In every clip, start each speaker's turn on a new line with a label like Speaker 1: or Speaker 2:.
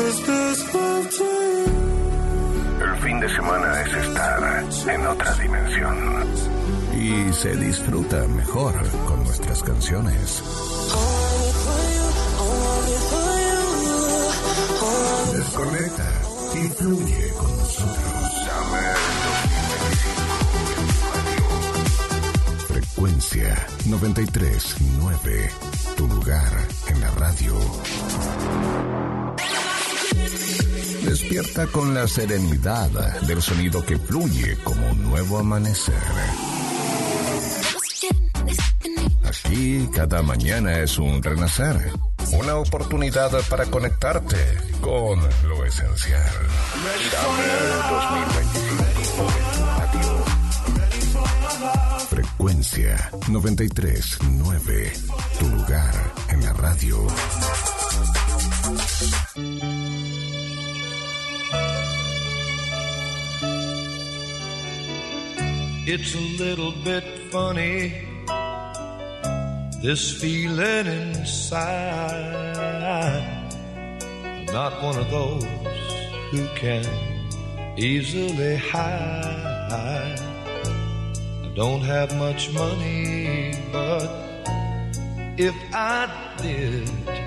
Speaker 1: El fin de semana es estar en otra dimensión.
Speaker 2: Y se disfruta mejor con nuestras canciones. Desconecta y fluye con nosotros.
Speaker 1: Summer 2025.
Speaker 2: Frecuencia 93.9. Tu lugar en la radio. Despierta con la serenidad del sonido que fluye como un nuevo amanecer. Aquí cada mañana es un renacer, una oportunidad para conectarte con lo esencial.
Speaker 1: Summer 2025 Radio.
Speaker 2: Frecuencia 93.9, tu lugar en la radio.
Speaker 3: It's a little bit funny, this feeling inside. I'm not one of those who can easily hide. I don't have much money, but if I did,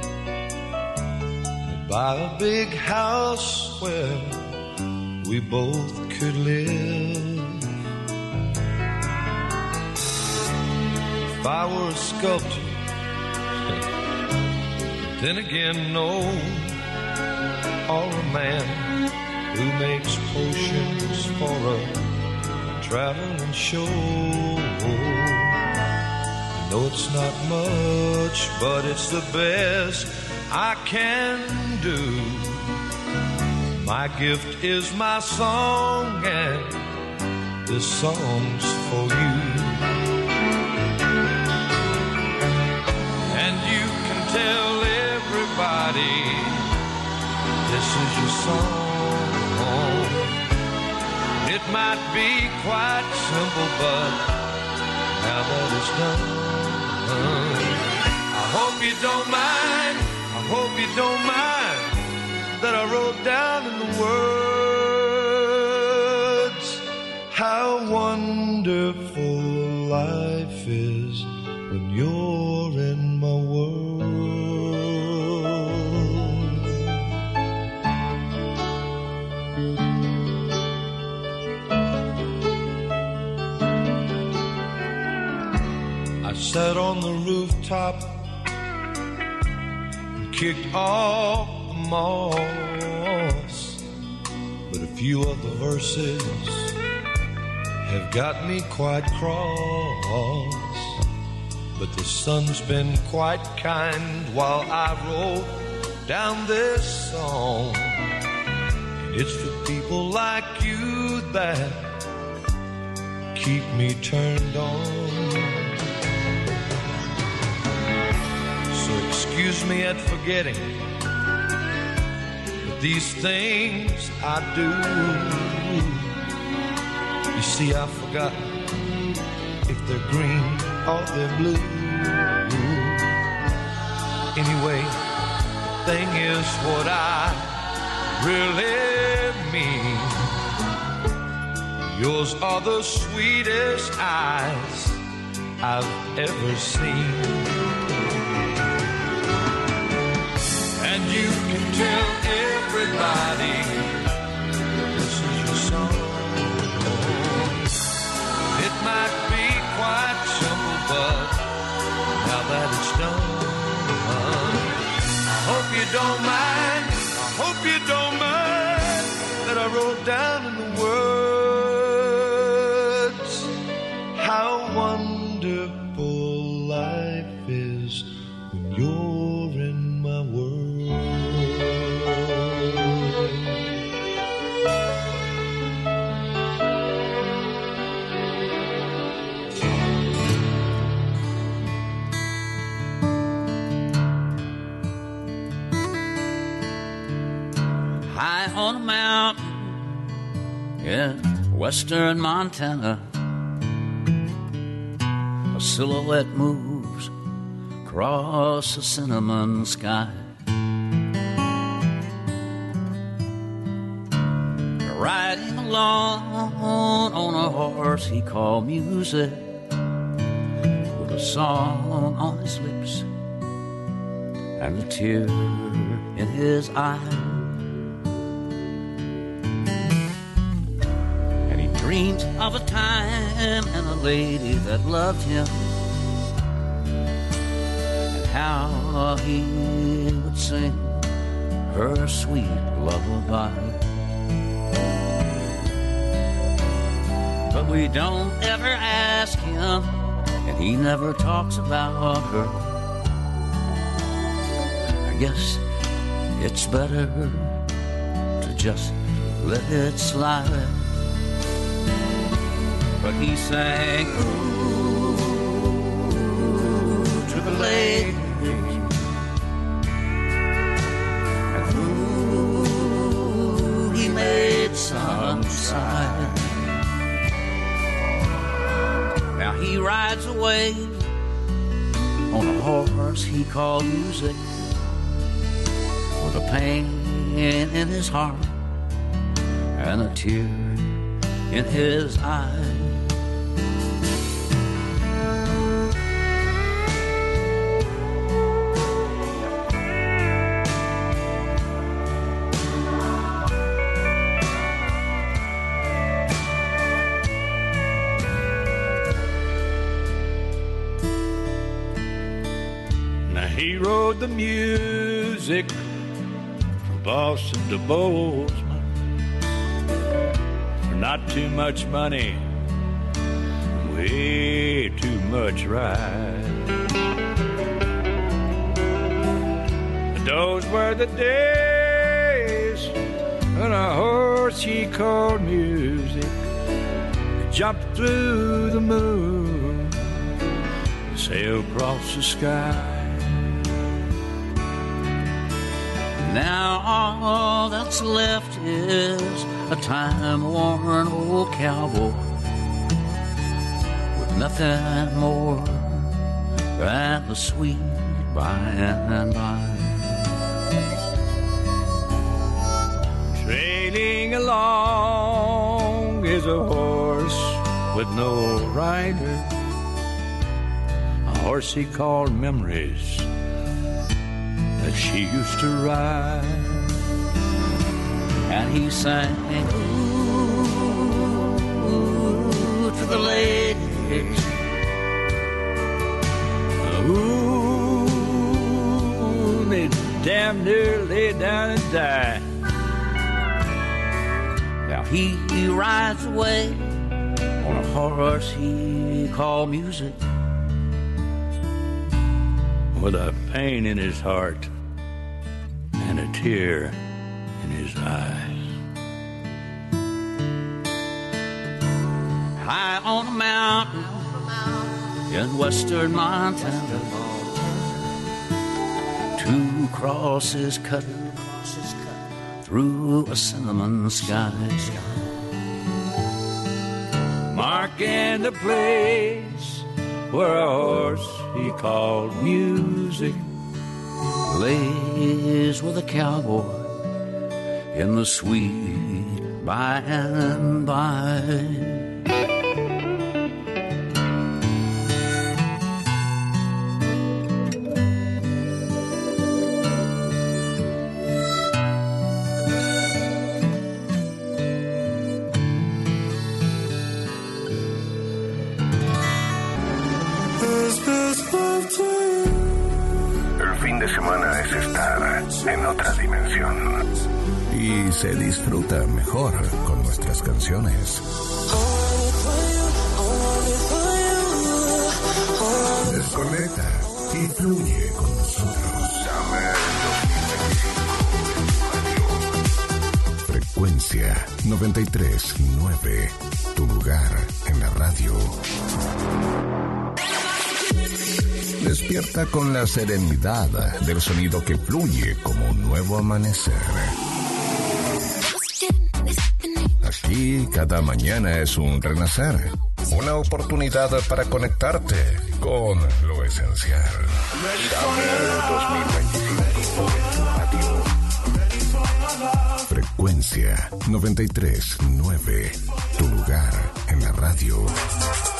Speaker 3: I'd buy a big house where we both could live. If I were a sculptor, then again, no, or a man who makes potions for a traveling show. I know it's not much, but it's the best I can do. My gift is my song, and this song's for you. Tell everybody this is your song. It might be quite simple, but now that it's done, I hope you don't mind, I hope you don't mind that I wrote down in the words how wonderful life is when you're in my world. I sat on the rooftop and kicked off the moss, but a few of the verses have got me quite cross. But the sun's been quite kind while I wrote down this song. And it's for people like you that keep me turned on. So excuse me at forgetting, but these things I do. You see, I've forgotten if they're green or they're blue. Anyway, the thing is what I really mean. Yours are the sweetest eyes I've ever seen. And you can tell everybody this is your song. It might be quite simple, but now that it's done, I hope you don't mind, I hope you don't mind that I wrote down in the words how wonderful life is when you're in my world.
Speaker 4: High on a mountain, yeah, western Montana, a silhouette moves across the cinnamon sky. alone on a horse he called music, with a song on his lips and a tear in his eye. And he dreams of a time and a lady that loved him, and how he would sing her sweet lullaby. But we don't ever ask him, and he never talks about her. I guess it's better to just let it slide. But he sang, ooh, to the lady, and ooh, he made some sigh. Now he rides away on a horse he called music, with a pain in his heart and a tear in his eye.
Speaker 3: He rode the music from Boston to Bozeman for not too much money, way too much ride. But those were the days when a horse he called music jumped through the moon, sailed across the sky.
Speaker 4: Now all that's left is a time-worn old cowboy with nothing more than the sweet by and by.
Speaker 3: Trailing along is a horse with no rider, a horse he called Memories that she used to ride.
Speaker 4: And he sang, ooh, to the ladies,
Speaker 3: ooh, they damn near lay down and died.
Speaker 4: Now he rides away on a horse he called music,
Speaker 3: with a pain in his heart and a tear in his eyes.
Speaker 4: High on a mountain in western Montana, two crosses cut through a cinnamon sky,
Speaker 3: marking the place where a horse he called music
Speaker 4: lays with a cowboy in the sweet by and by.
Speaker 1: De semana es estar en otra dimensión.
Speaker 2: Y se disfruta mejor con nuestras canciones. Desconecta y fluye con nosotros. Frecuencia 93.9, tu lugar en la radio. Despierta con la serenidad del sonido que fluye como un nuevo amanecer. Aquí cada mañana es un renacer, una oportunidad para conectarte con lo esencial.
Speaker 1: Summer 2025 en tu radio.
Speaker 2: Frecuencia 93.9, tu lugar en la radio.